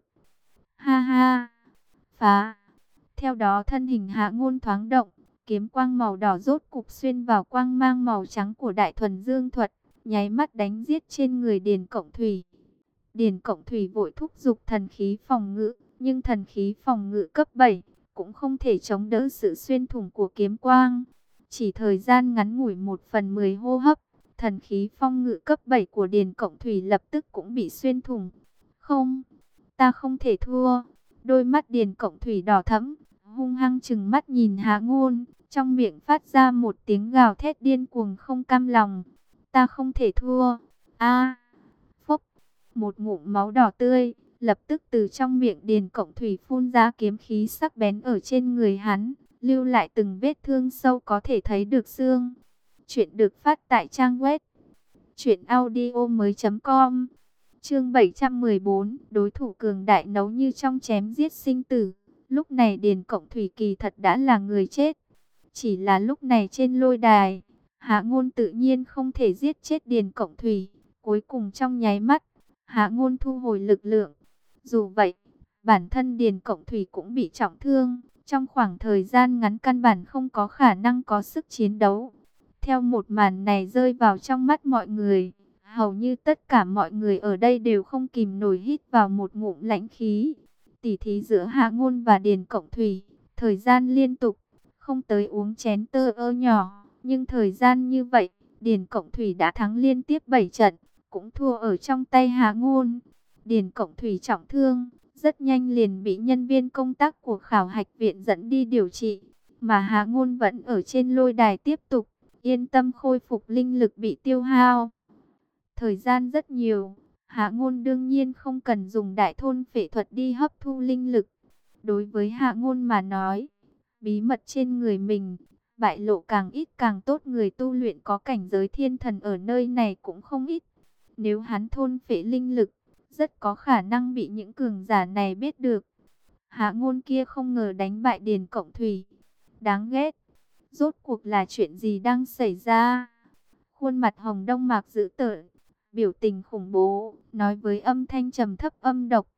Speaker 1: Ha ha, phá. Theo đó thân hình Hạ Ngôn thoáng động, kiếm quang màu đỏ rốt cục xuyên vào quang mang màu trắng của Đại Thuần Dương Thuật, nháy mắt đánh giết trên người Điền Cộng Thủy. Điền Cộng Thủy vội thúc giục thần khí phòng ngự, nhưng thần khí phòng ngự cấp 7 cũng không thể chống đỡ sự xuyên thủng của kiếm quang. Chỉ thời gian ngắn ngủi 1/10 hô hấp, thần khí phòng ngự cấp 7 của Điền Cộng Thủy lập tức cũng bị xuyên thủng. Không, ta không thể thua. Đôi mắt Điền Cộng Thủy đỏ thẫm, hung hăng trừng mắt nhìn Hạ Ngôn, trong miệng phát ra một tiếng gào thét điên cuồng không cam lòng. Ta không thể thua. A! Phốc! Một ngụm máu đỏ tươi lập tức từ trong miệng Điền Cộng Thủy phun ra, kiếm khí sắc bén ở trên người hắn, lưu lại từng vết thương sâu có thể thấy được xương. Chuyện được phát tại trang web truyệnaudiomoi.com. Chương 714, đối thủ cường đại nấu như trong chém giết sinh tử. Lúc này Điền Cộng Thủy kỳ thật đã là người chết. Chỉ là lúc này trên lôi đài, Hạ Ngôn tự nhiên không thể giết chết Điền Cộng Thủy. Cuối cùng trong nháy mắt, Hạ Ngôn thu hồi lực lượng. Dù vậy, bản thân Điền Cộng Thủy cũng bị trọng thương. Trong khoảng thời gian ngắn căn bản không có khả năng có sức chiến đấu. Theo một màn này rơi vào trong mắt mọi người, hầu như tất cả mọi người ở đây đều không kìm nổi hít vào một ngụm lãnh khí. Tỉ thí giữa Hạ Ngôn và Điền Cộng Thủy, thời gian liên tục, không tới uống chén tơ ơ nhỏ. Nhưng thời gian như vậy, Điền Cộng Thủy đã thắng liên tiếp 7 trận, cũng thua ở trong tay Hạ Ngôn. Điền Cộng Thủy trọng thương, rất nhanh liền bị nhân viên công tác của khảo hạch viện dẫn đi điều trị. Mà Hạ Ngôn vẫn ở trên lôi đài tiếp tục, yên tâm khôi phục linh lực bị tiêu hao. Thời gian rất nhiều, Hạ Ngôn đương nhiên không cần dùng Đại Thôn Phệ Thuật đi hấp thu linh lực. Đối với Hạ Ngôn mà nói, bí mật trên người mình, bại lộ càng ít càng tốt. Người tu luyện có cảnh giới thiên thần ở nơi này cũng không ít. Nếu hắn thôn phệ linh lực, rất có khả năng bị những cường giả này biết được. Hạ Ngôn kia không ngờ đánh bại Điền Cộng Thủy. Đáng ghét. Rốt cuộc là chuyện gì đang xảy ra? Khuôn mặt Hồng Đông Mạc dữ tợn, biểu tình khủng bố, nói với âm thanh trầm thấp âm độc.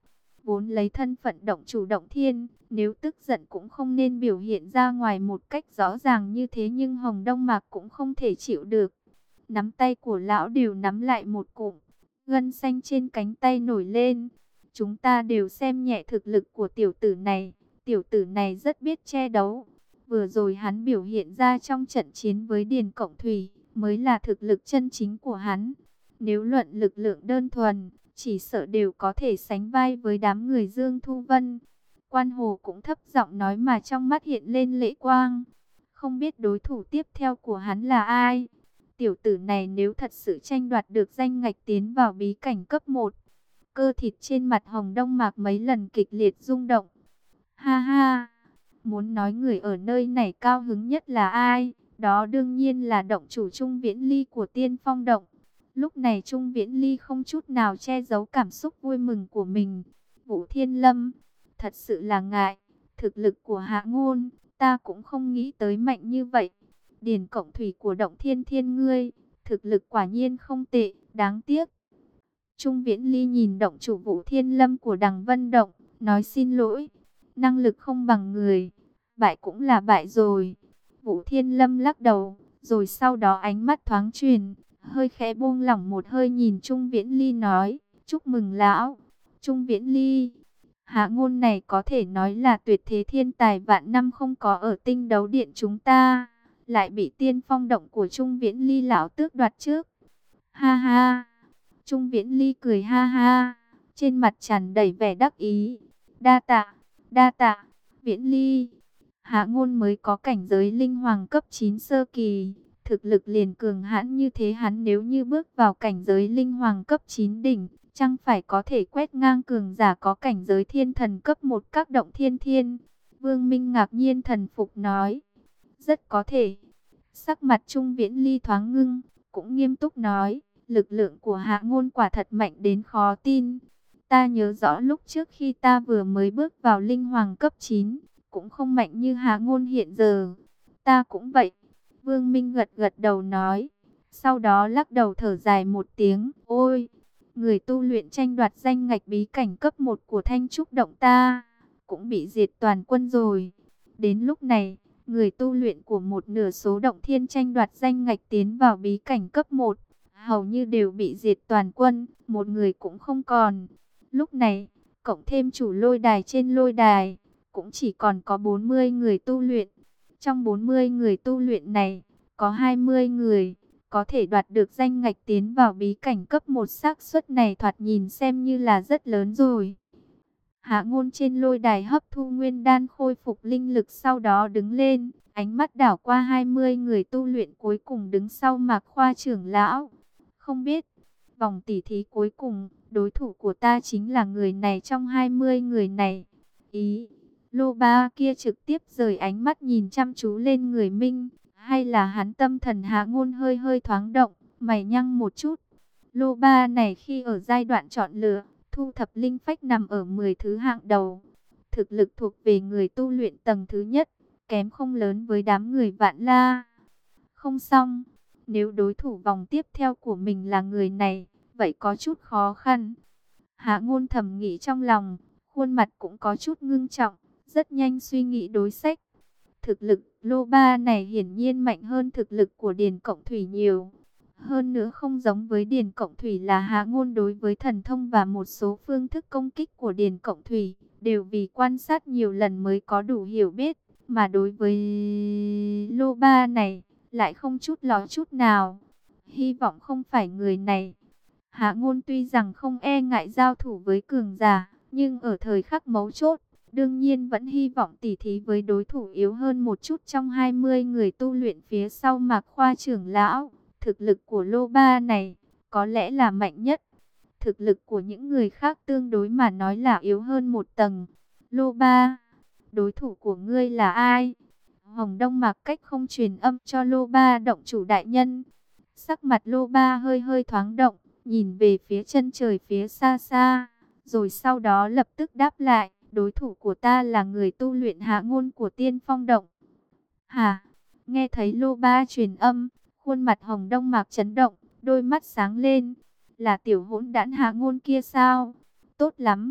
Speaker 1: vốn lấy thân phận động chủ động thiên, nếu tức giận cũng không nên biểu hiện ra ngoài một cách rõ ràng như thế, nhưng Hồng Đông Mạc cũng không thể chịu được. Nắm tay của lão đều nắm lại một cụm, gân xanh trên cánh tay nổi lên. Chúng ta đều xem nhẹ thực lực của tiểu tử này rất biết che đấu. Vừa rồi hắn biểu hiện ra trong trận chiến với Điền Cộng Thủy, mới là thực lực chân chính của hắn. Nếu luận lực lượng đơn thuần, chỉ sợ đều có thể sánh vai với đám người Dương Thu Vân. Quan Hồ cũng thấp giọng nói mà trong mắt hiện lên lệ quang. Không biết đối thủ tiếp theo của hắn là ai? Tiểu tử này nếu thật sự tranh đoạt được danh ngạch tiến vào bí cảnh cấp 1, cơ thịt trên mặt Hồng Đông Mạc mấy lần kịch liệt rung động. Ha ha, muốn nói người ở nơi này cao hứng nhất là ai? Đó đương nhiên là động chủ Trung Viễn Ly của Tiên Phong Động. Lúc này Trung Viễn Ly không chút nào che giấu cảm xúc vui mừng của mình. Vũ Thiên Lâm, thật sự là ngại, thực lực của Hạ Ngôn, ta cũng không nghĩ tới mạnh như vậy. Điền Cộng Thủy của Động Thiên Thiên ngươi, thực lực quả nhiên không tệ, đáng tiếc. Trung Viễn Ly nhìn động chủ Vũ Thiên Lâm của Đằng Vân Động, nói xin lỗi, năng lực không bằng người, bại cũng là bại rồi. Vũ Thiên Lâm lắc đầu, rồi sau đó ánh mắt thoáng chuyển, hơi khẽ buông lỏng một hơi nhìn Trung Viễn Ly nói, chúc mừng lão. Trung Viễn Ly, Hạ Ngôn này có thể nói là tuyệt thế thiên tài vạn năm không có ở Tinh Đấu Điện chúng ta, lại bị Tiên Phong Động của Trung Viễn Ly lão tước đoạt trước. Ha ha, Trung Viễn Ly cười ha ha, trên mặt tràn đầy vẻ đắc ý. Đa tạ, Viễn Ly. Hạ Ngôn mới có cảnh giới linh hoàng cấp 9 sơ kỳ, thực lực liền cường hãn như thế, hắn nếu như bước vào cảnh giới linh hoàng cấp 9 đỉnh, chẳng phải có thể quét ngang cường giả có cảnh giới thiên thần cấp 1 các động thiên thiên. Vương Minh ngạc nhiên thần phục nói, rất có thể. Sắc mặt Trung Viễn Ly thoáng ngưng, cũng nghiêm túc nói, lực lượng của Hạ Ngôn quả thật mạnh đến khó tin. Ta nhớ rõ lúc trước khi ta vừa mới bước vào linh hoàng cấp 9, cũng không mạnh như Hạ Ngôn hiện giờ. Ta cũng vậy. Vương Minh gật gật đầu nói. Sau đó lắc đầu thở dài một tiếng. Ôi, người tu luyện tranh đoạt danh ngạch bí cảnh cấp 1 của Thanh Trúc Động ta, cũng bị diệt toàn quân rồi. Đến lúc này, người tu luyện của một nửa số động thiên tranh đoạt danh ngạch tiến vào bí cảnh cấp 1, hầu như đều bị diệt toàn quân, một người cũng không còn. Lúc này, cộng thêm chủ lôi đài trên lôi đài, cũng chỉ còn có 40 người tu luyện. Trong 40 người tu luyện này, có 20 người có thể đoạt được danh ngạch tiến vào bí cảnh cấp 1, xác suất này thoạt nhìn xem như là rất lớn rồi. Hạ Ngôn trên lôi đài hấp thu nguyên đan khôi phục linh lực, sau đó đứng lên, ánh mắt đảo qua 20 người tu luyện cuối cùng đứng sau Mạc Khoa trưởng lão. Không biết, vòng tỉ thí cuối cùng, đối thủ của ta chính là người này trong 20 người này. Lô Ba kia trực tiếp rời ánh mắt nhìn chăm chú lên người Minh, hay là hắn tâm thần Hạ Ngôn hơi hơi thoáng động, mày nhăn một chút. Lô Ba này khi ở giai đoạn chọn lựa, thu thập linh phách nằm ở 10 thứ hạng đầu. Thực lực thuộc về người tu luyện tầng thứ nhất, kém không lớn với đám người Vạn La. Không xong, nếu đối thủ vòng tiếp theo của mình là người này, vậy có chút khó khăn. Hạ Ngôn thầm nghĩ trong lòng, khuôn mặt cũng có chút ngưng trọng, rất nhanh suy nghĩ đối sách. Thực lực Lô Ba này hiển nhiên mạnh hơn thực lực của Điền Cộng Thủy nhiều. Hơn nữa không giống với Điền Cộng Thủy là Hạ Ngôn đối với thần thông và một số phương thức công kích của Điền Cộng Thủy, đều vì quan sát nhiều lần mới có đủ hiểu biết. Mà đối với Lô Ba này, lại không chút ló chút nào. Hy vọng không phải người này. Hạ Ngôn tuy rằng không e ngại giao thủ với cường giả, nhưng ở thời khắc mấu chốt, đương nhiên vẫn hy vọng tỉ thí với đối thủ yếu hơn một chút trong 20 người tu luyện phía sau Mạc Khoa trưởng lão. Thực lực của Lô Ba này có lẽ là mạnh nhất. Thực lực của những người khác tương đối mà nói là yếu hơn một tầng. Lô Ba, đối thủ của ngươi là ai? Hồng Đông Mạc cách không truyền âm cho Lô Ba động chủ đại nhân. Sắc mặt Lô Ba hơi hơi thoáng động, nhìn về phía chân trời phía xa xa, rồi sau đó lập tức đáp lại, đối thủ của ta là người tu luyện Hạ Ngôn của Tiên Phong Động. Hả? Nghe thấy Lô Ba truyền âm, khuôn mặt Hồng Đông Mạc chấn động, đôi mắt sáng lên. Là tiểu hỗn đản Hạ Ngôn kia sao? Tốt lắm.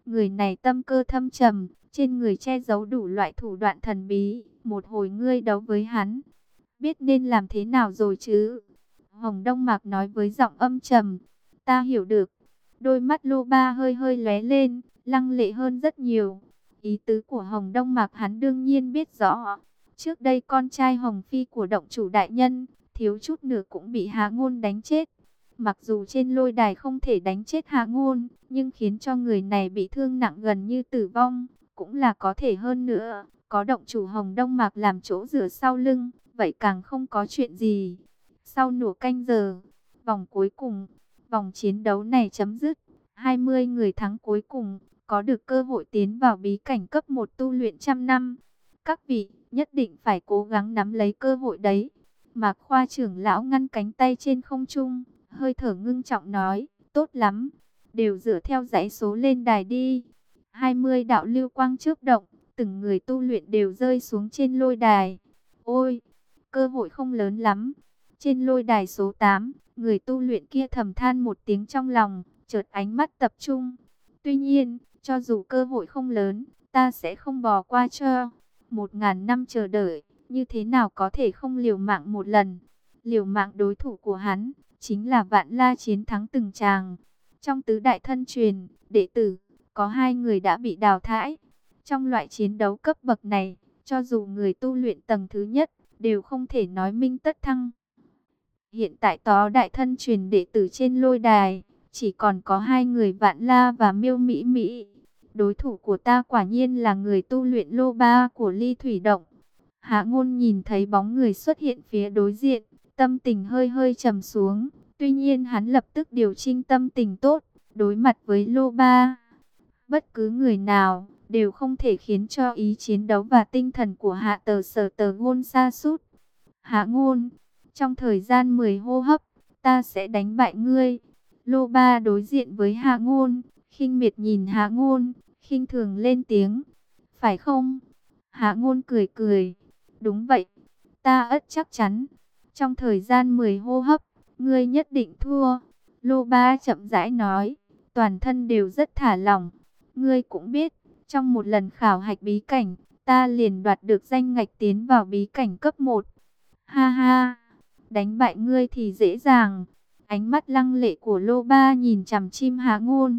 Speaker 1: Người này tâm cơ thâm trầm, trên người che giấu đủ loại thủ đoạn thần bí. Một hồi ngươi đấu với hắn, biết nên làm thế nào rồi chứ? Hồng Đông Mạc nói với giọng âm trầm. Ta hiểu được. Đôi mắt Lô Ba hơi hơi lóe lên, lăng lệ hơn rất nhiều. Ý tứ của Hồng Đông Mạc hắn đương nhiên biết rõ. Trước đây con trai Hồng Phi của động chủ đại nhân, thiếu chút nữa cũng bị Hạ Ngôn đánh chết. Mặc dù trên lôi đài không thể đánh chết Hạ Ngôn, nhưng khiến cho người này bị thương nặng gần như tử vong, cũng là có thể hơn nữa. Có động chủ Hồng Đông Mạc làm chỗ dựa sau lưng, vậy càng không có chuyện gì. Sau nửa canh giờ, vòng cuối cùng, vòng chiến đấu này chấm dứt. 20 người thắng cuối cùng, có được cơ hội tiến vào bí cảnh cấp 1 tu luyện trăm năm. Các vị, nhất định phải cố gắng nắm lấy cơ hội đấy. Mạc Khoa trưởng lão ngăn cánh tay trên không trung, hơi thở ngưng trọng nói, tốt lắm, đều dựa theo dãy số lên đài đi. 20 đạo lưu quang chớp động, từng người tu luyện đều rơi xuống trên lôi đài. Ôi, cơ hội không lớn lắm. Trên lôi đài số 8, người tu luyện kia thầm than một tiếng trong lòng, chợt ánh mắt tập trung. Tuy nhiên, cho dù cơ hội không lớn, ta sẽ không bỏ qua cho. 1000 năm chờ đợi, như thế nào có thể không liều mạng một lần. Liều mạng đối thủ của hắn, chính là Vạn La chiến thắng từng tràng. Trong tứ đại thân truyền, đệ tử, có 2 người đã bị đào thải. Trong loại chiến đấu cấp bậc này, cho dù người tu luyện tầng thứ nhất, đều không thể nói minh tất thăng. Hiện tại tó đại thân truyền đệ tử trên lôi đài, chỉ còn có 2 người Vạn La và Miêu Mỹ Mỹ. Đối thủ của ta quả nhiên là người tu luyện lô ba của Ly Thủy Động. Hạ Ngôn nhìn thấy bóng người xuất hiện phía đối diện, tâm tình hơi hơi trầm xuống. Tuy nhiên hắn lập tức điều chỉnh tâm tình tốt, đối mặt với lô ba. Bất cứ người nào đều không thể khiến cho ý chiến đấu và tinh thần của Hạ Tờ Sở Tờ Ngôn sa sút. Hạ Ngôn, trong thời gian 10 hô hấp, ta sẽ đánh bại ngươi. Lô Ba đối diện với Hạ Ngôn, khinh miệt nhìn Hạ Ngôn, khinh thường lên tiếng. Phải không? Hạ Ngôn cười cười. Đúng vậy, ta ắt chắc chắn. Trong thời gian 10 hô hấp, ngươi nhất định thua. Lô Ba chậm rãi nói, toàn thân đều rất thả lỏng. Ngươi cũng biết, trong một lần khảo hạch bí cảnh, ta liền đoạt được danh ngạch tiến vào bí cảnh cấp 1. Ha ha, đánh bại ngươi thì dễ dàng. Ánh mắt lăng lệ của Lô Ba nhìn chằm chim Hạ Ngôn.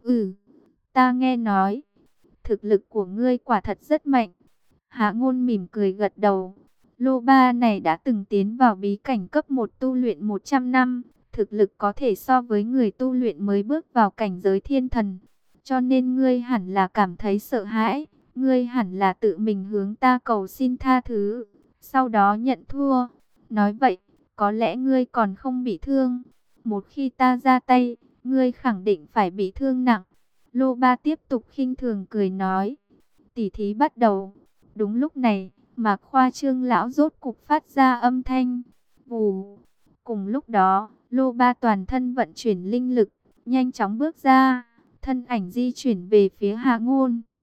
Speaker 1: Ta nghe nói, thực lực của ngươi quả thật rất mạnh. Hạ Ngôn mỉm cười gật đầu. Lô Ba này đã từng tiến vào bí cảnh cấp 1 tu luyện 100 năm. Thực lực có thể so với người tu luyện mới bước vào cảnh giới thiên thần. Cho nên ngươi hẳn là cảm thấy sợ hãi. Ngươi hẳn là tự mình hướng ta cầu xin tha thứ, sau đó nhận thua. Nói vậy, có lẽ ngươi còn không bị thương. Một khi ta ra tay, ngươi khẳng định phải bị thương nặng. Lô Ba tiếp tục khinh thường cười nói. Tỉ thí bắt đầu. Đúng lúc này, Mạc Khoa Trương lão rốt cục phát ra âm thanh. Vù. Cùng lúc đó, Lô Ba toàn thân vận chuyển linh lực, nhanh chóng bước ra, thân ảnh di chuyển về phía Hạ Ngôn.